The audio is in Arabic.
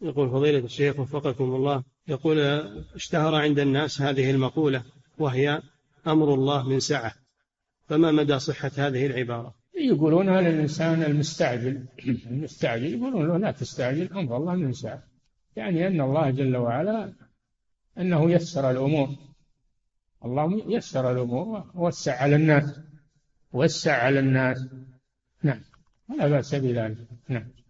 يقول فضيلة الشيخ وفقكم الله، يقول اشتهر عند الناس هذه المقولة وهي أمر الله من سعة، فما مدى صحة هذه العبارة؟ يقولون هذا الإنسان المستعجل يقولون له لا تستعجل، أمر الله من سعة، يعني أن الله جل وعلا أنه يسر الأمور، الله يسر الأمور ووسع على الناس، وسع على الناس. نعم، لا بأس بذلك. نعم.